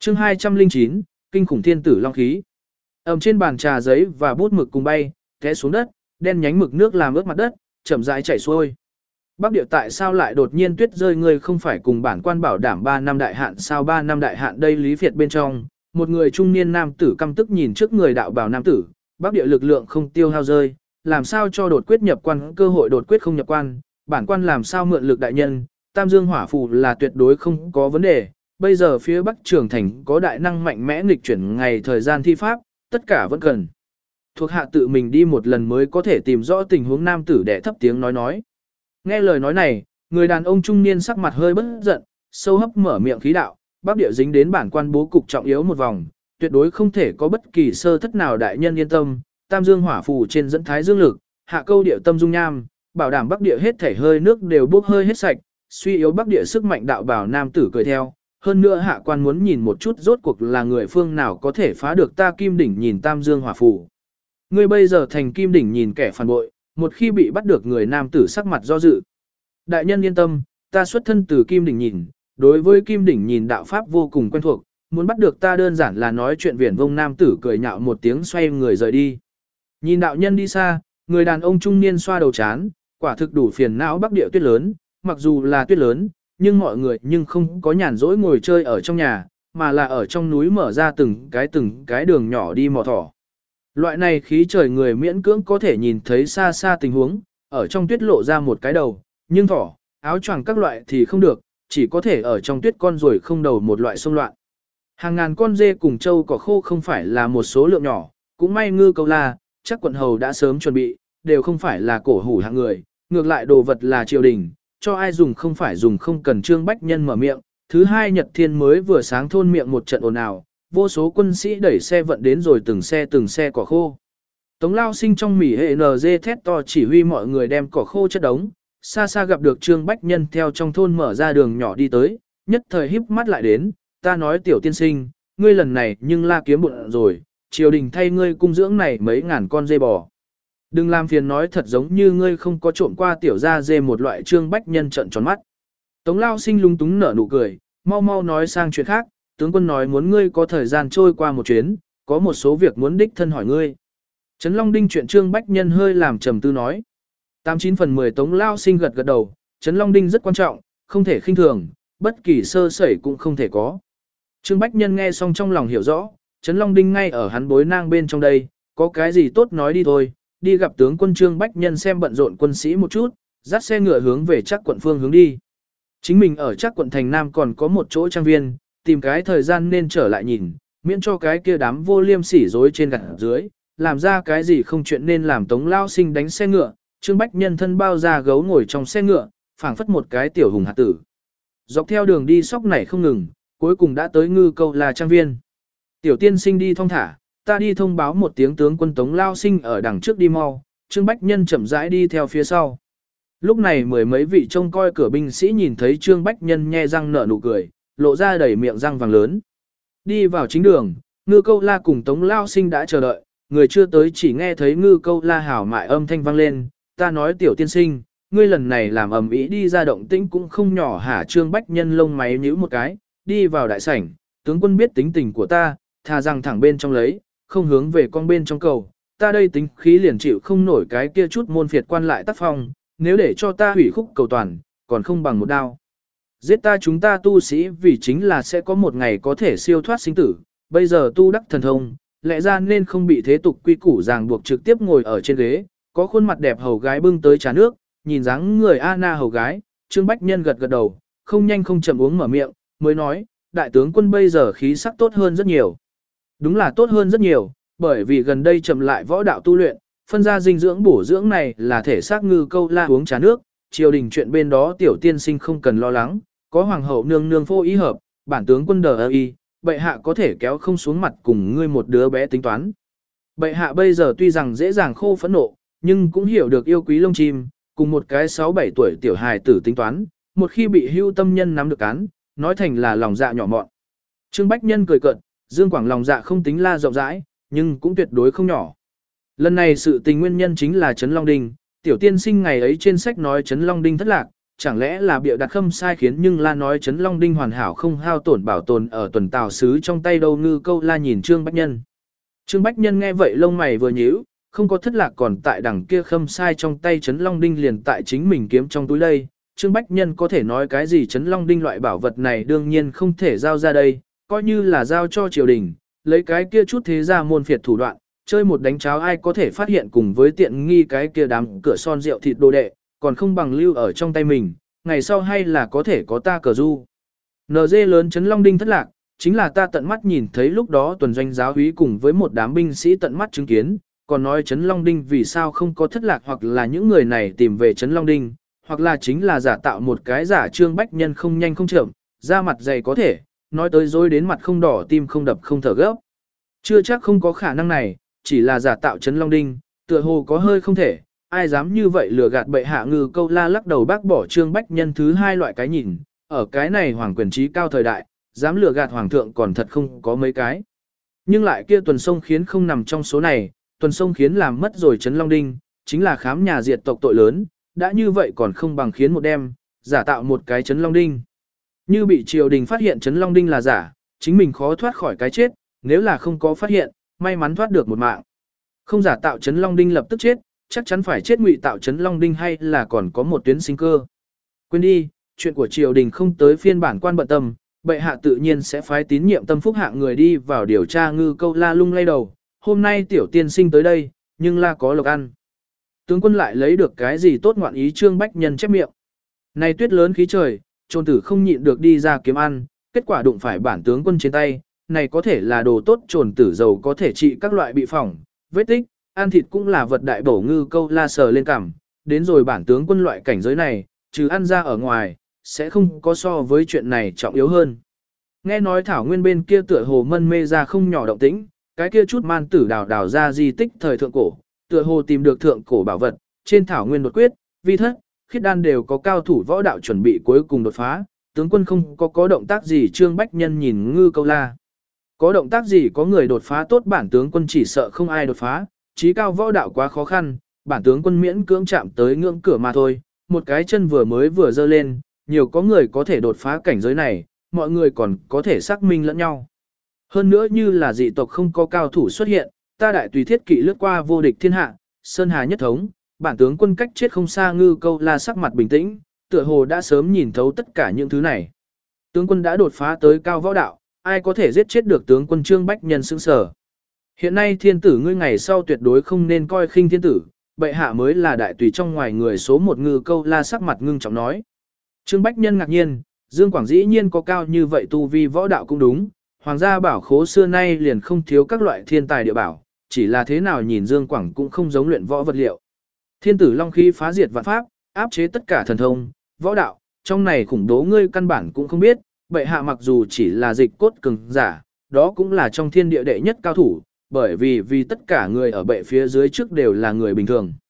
chương 209, kinh khủng thiên tử long khí. Ầm trên bàn trà giấy và bút mực cùng bay, té xuống đất, đen nhánh mực nước làm ướt mặt đất, chậm rãi chảy xuôi. Bắc Điệu tại sao lại đột nhiên tuyết rơi, người không phải cùng bản quan bảo đảm 3 năm đại hạn sao? 3 năm đại hạn đây? Lý Việt bên trong, một người trung niên nam tử căm tức nhìn trước người đạo bào nam tử, Bắc Điệu lực lượng không tiêu hao rơi, làm sao cho đột quyết nhập quan cơ hội? Đột quyết không nhập quan, bản quan làm sao mượn lực đại nhân? Tam Dương hỏa phù là tuyệt đối không có vấn đề. Bây giờ phía Bắc Trường Thành có đại năng mạnh mẽ nghịch chuyển ngày thời gian thi pháp, tất cả vẫn cần thuộc hạ tự mình đi một lần mới có thể tìm rõ tình huống. Nam tử đẻ thấp tiếng nói. Nghe lời nói này, người đàn ông trung niên sắc mặt hơi bất giận, sâu hấp mở miệng khí đạo, Bắc Điệu dính đến bản quan bố cục trọng yếu một vòng, tuyệt đối không thể có bất kỳ sơ thất nào. Đại nhân yên tâm, Tam Dương hỏa phù trên dẫn thái dương lực, hạ câu điệu tâm dung nham, bảo đảm Bắc Điệu hết thể hơi nước đều bốc hơi hết sạch, suy yếu Bắc Điệu sức mạnh. Đạo bảo nam tử cười theo, hơn nữa hạ quan muốn nhìn một chút rốt cuộc là người phương nào có thể phá được ta Kim Đỉnh nhìn Tam Dương hỏa phù. Ngươi bây giờ thành Kim Đỉnh nhìn kẻ phản bội, một khi bị bắt được, người nam tử sắc mặt do dự. Đại nhân yên tâm, ta xuất thân từ Kim Đỉnh nhìn, đối với Kim Đỉnh nhìn đạo pháp vô cùng quen thuộc, muốn bắt được ta đơn giản là nói chuyện viển vông. Nam tử cười nhạo một tiếng xoay người rời đi. Nhìn đạo nhân đi xa, người đàn ông trung niên xoa đầu chán, quả thực đủ phiền não. Bắc Điệu tuyết lớn, mặc dù là tuyết lớn, nhưng mọi người không có nhàn rỗi ngồi chơi ở trong nhà, mà là ở trong núi mở ra từng cái đường nhỏ đi mò thỏ. Loại này khí trời người miễn cưỡng có thể nhìn thấy xa xa tình huống, ở trong tuyết lộ ra một cái đầu, nhưng thỏ, áo choàng các loại thì không được, chỉ có thể ở trong tuyết con ruồi không đầu một loại xông loạn. Hàng ngàn con dê cùng trâu cỏ khô không phải là một số lượng nhỏ, cũng may Ngư Câu La, chắc quận hầu đã sớm chuẩn bị, đều không phải là cổ hủ hạng người, ngược lại đồ vật là triều đình, cho ai dùng không phải dùng. Không cần Trương Bách Nhân mở miệng, thứ hai Nhật Thiên mới vừa sáng thôn miệng một trận ồn ào, vô số quân sĩ đẩy xe vận đến rồi từng xe cỏ khô. Tống Lao Sinh trong mỉ hệ NG thét to chỉ huy mọi người đem cỏ khô chất đống, xa xa gặp được Trương Bách Nhân theo trong thôn mở ra đường nhỏ đi tới, nhất thời híp mắt lại đến, ta nói tiểu tiên sinh, ngươi lần này nhưng la kiếm bụng rồi, triều đình thay ngươi cung dưỡng này mấy ngàn con dê bò. Đừng làm phiền, nói thật giống như ngươi không có trộm qua tiểu gia dê một loại. Trương Bách Nhân trợn tròn mắt. Tống Lao Sinh lung túng nở nụ cười, mau nói sang chuyện khác, tướng quân nói muốn ngươi có thời gian trôi qua một chuyến, có một số việc muốn đích thân hỏi ngươi. Trấn Long Đinh chuyện. Trương Bách Nhân hơi làm trầm tư nói. 89 phần 10 Tống Lao Sinh gật đầu, Trấn Long Đinh rất quan trọng, không thể khinh thường, bất kỳ sơ sẩy cũng không thể có. Trương Bách Nhân nghe xong trong lòng hiểu rõ, Trấn Long Đinh ngay ở hắn bối nang bên trong đây, có cái gì tốt nói đi thôi, đi gặp tướng quân. Trương Bách Nhân xem bận rộn quân sĩ một chút, dắt xe ngựa hướng về Trác quận phương hướng đi. Chính mình ở Trác quận thành Nam còn có một chỗ trang viên, tìm cái thời gian nên trở lại nhìn, miễn cho cái kia đám vô liêm sỉ dối trên gặt dưới, làm ra cái gì không chuyện nên làm. Tống Lao Sinh đánh xe ngựa, Trương Bách Nhân thân bao da gấu ngồi trong xe ngựa, phảng phất một cái tiểu hùng hạt tử. Dọc theo đường đi sóc nảy không ngừng, cuối cùng đã tới Ngư Câu La trang viên. Tiểu tiên sinh đi thong thả, ta đi thông báo một tiếng. Tướng quân Tống Lao Sinh ở đằng trước đi mau, Trương Bách Nhân chậm rãi đi theo phía sau. Lúc này mười mấy vị trông coi cửa binh sĩ nhìn thấy Trương Bách Nhân nhe răng nở nụ cười, lộ ra đầy miệng răng vàng lớn. Đi vào chính đường, Ngư Câu La cùng Tống Lao Sinh đã chờ đợi, người chưa tới chỉ nghe thấy Ngư Câu La hảo mại âm thanh vang lên, ta nói tiểu tiên sinh, ngươi lần này làm ầm ĩ đi ra động tĩnh cũng không nhỏ hả? Trương Bách Nhân lông máy nhíu một cái, đi vào đại sảnh, tướng quân biết tính tình của ta, thà rằng thẳng bên trong lấy, không hướng về con bên trong cầu, ta đây tính khí liền chịu không nổi cái kia chút môn phiệt quan lại tác phong, nếu để cho ta hủy khúc cầu toàn, còn không bằng một đao. Giết ta, chúng ta tu sĩ vì chính là sẽ có một ngày có thể siêu thoát sinh tử, bây giờ tu đắc thần thông, lẽ ra nên không bị thế tục quy củ ràng buộc, trực tiếp ngồi ở trên ghế, có khuôn mặt đẹp hầu gái bưng tới trà nước, nhìn dáng người Anna hầu gái, Trương Bách Nhân gật đầu, không nhanh không chậm uống mở miệng, mới nói, đại tướng quân bây giờ khí sắc tốt hơn rất nhiều. Đúng là tốt hơn rất nhiều, bởi vì gần đây chậm lại võ đạo tu luyện, phân ra dinh dưỡng bổ dưỡng này là thể xác Ngư Câu La uống trà nước, triều đình chuyện bên đó tiểu tiên sinh không cần lo lắng, có hoàng hậu nương nương phô ý hợp, bản tướng quân đờ y, bệ hạ có thể kéo không xuống mặt cùng ngươi một đứa bé tính toán. Bệ hạ bây giờ tuy rằng dễ dàng khô phẫn nộ, nhưng cũng hiểu được yêu quý lông chim, cùng một cái 6-7 tuổi tiểu hài tử tính toán, một khi bị hưu tâm nhân nắm được cán, nói thành là lòng dạ nhỏ mọn. Trương Bách Nhân cười cợt, Dương Quảng lòng dạ không tính la rộng rãi, nhưng cũng tuyệt đối không nhỏ. Lần này sự tình nguyên nhân chính là Trấn Long Đinh, tiểu tiên sinh ngày ấy trên sách nói Trấn Long Đinh thất lạc, chẳng lẽ là bịa đặt khâm sai khiến nhưng la nói Trấn Long Đinh hoàn hảo không hao tổn bảo tồn ở tuần tào sứ trong tay đâu Ngư Câu La nhìn Trương Bách Nhân. Trương Bách Nhân nghe vậy lông mày vừa nhíu, không có thất lạc còn tại đằng kia khâm sai trong tay Trấn Long Đinh liền tại chính mình kiếm trong túi đây. Trương Bách Nhân có thể nói cái gì Trấn Long Đinh loại bảo vật này đương nhiên không thể giao ra đây, coi như là giao cho triều đình, lấy cái kia chút thế ra môn phiệt thủ đoạn, chơi một đánh cháo ai có thể phát hiện cùng với tiện nghi cái kia đám cửa son rượu thịt đồ đệ, còn không bằng lưu ở trong tay mình, ngày sau hay là có thể có ta cờ du. NG lớn Trấn Long Đinh thất lạc, chính là ta tận mắt nhìn thấy lúc đó tuần doanh giáo úy cùng với một đám binh sĩ tận mắt chứng kiến, còn nói Trấn Long Đinh vì sao không có thất lạc hoặc là những người này tìm về Trấn Long Đinh, hoặc là chính là giả tạo một cái giả Trương Bách Nhân không nhanh không chậm, da mặt dày có thể, nói tới dối đến mặt không đỏ tim không đập không thở gấp. Chưa chắc không có khả năng này, chỉ là giả tạo Trấn Long Đinh, tựa hồ có hơi không thể, ai dám như vậy lừa gạt bệ hạ Ngư Câu La lắc đầu bác bỏ Trương Bách Nhân thứ hai loại cái nhìn, ở cái này hoàng quyền trí cao thời đại, dám lừa gạt hoàng thượng còn thật không có mấy cái. Nhưng lại kia tuần sông khiến không nằm trong số này, tuần sông khiến làm mất rồi Trấn Long Đinh, chính là khám nhà diệt tộc tội lớn, đã như vậy còn không bằng khiến một đêm, giả tạo một cái Trấn Long Đinh. Như bị triều đình phát hiện Trấn Long Đinh là giả, chính mình khó thoát khỏi cái chết, nếu là không có phát hiện, may mắn thoát được một mạng. Không giả tạo Trấn Long Đinh lập tức chết, chắc chắn phải chết ngụy tạo Trấn Long Đinh hay là còn có một tuyến sinh cơ. Quên đi, chuyện của triều đình không tới phiên bản quan bận tâm, bệ hạ tự nhiên sẽ phái tín nhiệm tâm phúc hạng người đi vào điều tra Ngư Câu La lung lay đầu, hôm nay tiểu tiên sinh tới đây, nhưng la có lộc ăn. Tướng quân lại lấy được cái gì tốt ngoạn ý Trương Bách Nhân chép miệng. Này tuyết lớn khí trời, trôn tử không nhịn được đi ra kiếm ăn, kết quả đụng phải bản tướng quân trên tay, này có thể là đồ tốt trồn tử dầu có thể trị các loại bị phỏng, vết tích, ăn thịt cũng là vật đại bổ Ngư Câu La sờ lên cằm, đến rồi bản tướng quân loại cảnh giới này, trừ ăn ra ở ngoài, sẽ không có so với chuyện này trọng yếu hơn. Nghe nói Thảo Nguyên bên kia tựa hồ mân mê ra không nhỏ động tĩnh, cái kia chút man tử đào ra di tích thời thượng cổ, tựa hồ tìm được thượng cổ bảo vật, trên Thảo Nguyên đột quyết, vi thất, khiết đan đều có cao thủ võ đạo chuẩn bị cuối cùng đột phá, tướng quân không có động tác gì Trương Bách Nhân nhìn Ngư Câu La. Có động tác gì có người đột phá tốt bản tướng quân chỉ sợ không ai đột phá, trí cao võ đạo quá khó khăn, bản tướng quân miễn cưỡng chạm tới ngưỡng cửa mà thôi, một cái chân vừa dơ lên, nhiều có người có thể đột phá cảnh giới này, mọi người còn có thể xác minh lẫn nhau. Hơn nữa như là dị tộc không có cao thủ xuất hiện, ta đại tùy thiết kỵ lướt qua vô địch thiên hạ, sơn hà nhất thống, bản tướng quân cách chết không xa Ngư Câu La sắc mặt bình tĩnh, tựa hồ đã sớm nhìn thấu tất cả những thứ này. Tướng quân đã đột phá tới cao võ đạo, ai có thể giết chết được tướng quân Trương Bách Nhân sững sờ. Hiện nay thiên tử ngươi ngày sau tuyệt đối không nên coi khinh thiên tử, bệ hạ mới là đại tùy trong ngoài người số một Ngư Câu La sắc mặt ngưng trọng nói. Trương Bách Nhân ngạc nhiên, Dương Quảng dĩ nhiên có cao như vậy tu vi võ đạo cũng đúng, hoàng gia bảo khố xưa nay liền không thiếu các loại thiên tài địa bảo, chỉ là thế nào nhìn Dương Quảng cũng không giống luyện võ vật liệu. Thiên tử long khí phá diệt vạn pháp, áp chế tất cả thần thông, võ đạo, trong này khủng đố ngươi căn bản cũng không biết, bệ hạ mặc dù chỉ là dịch cốt cường giả, đó cũng là trong thiên địa đệ nhất cao thủ, bởi vì tất cả người ở bệ phía dưới trước đều là người bình thường.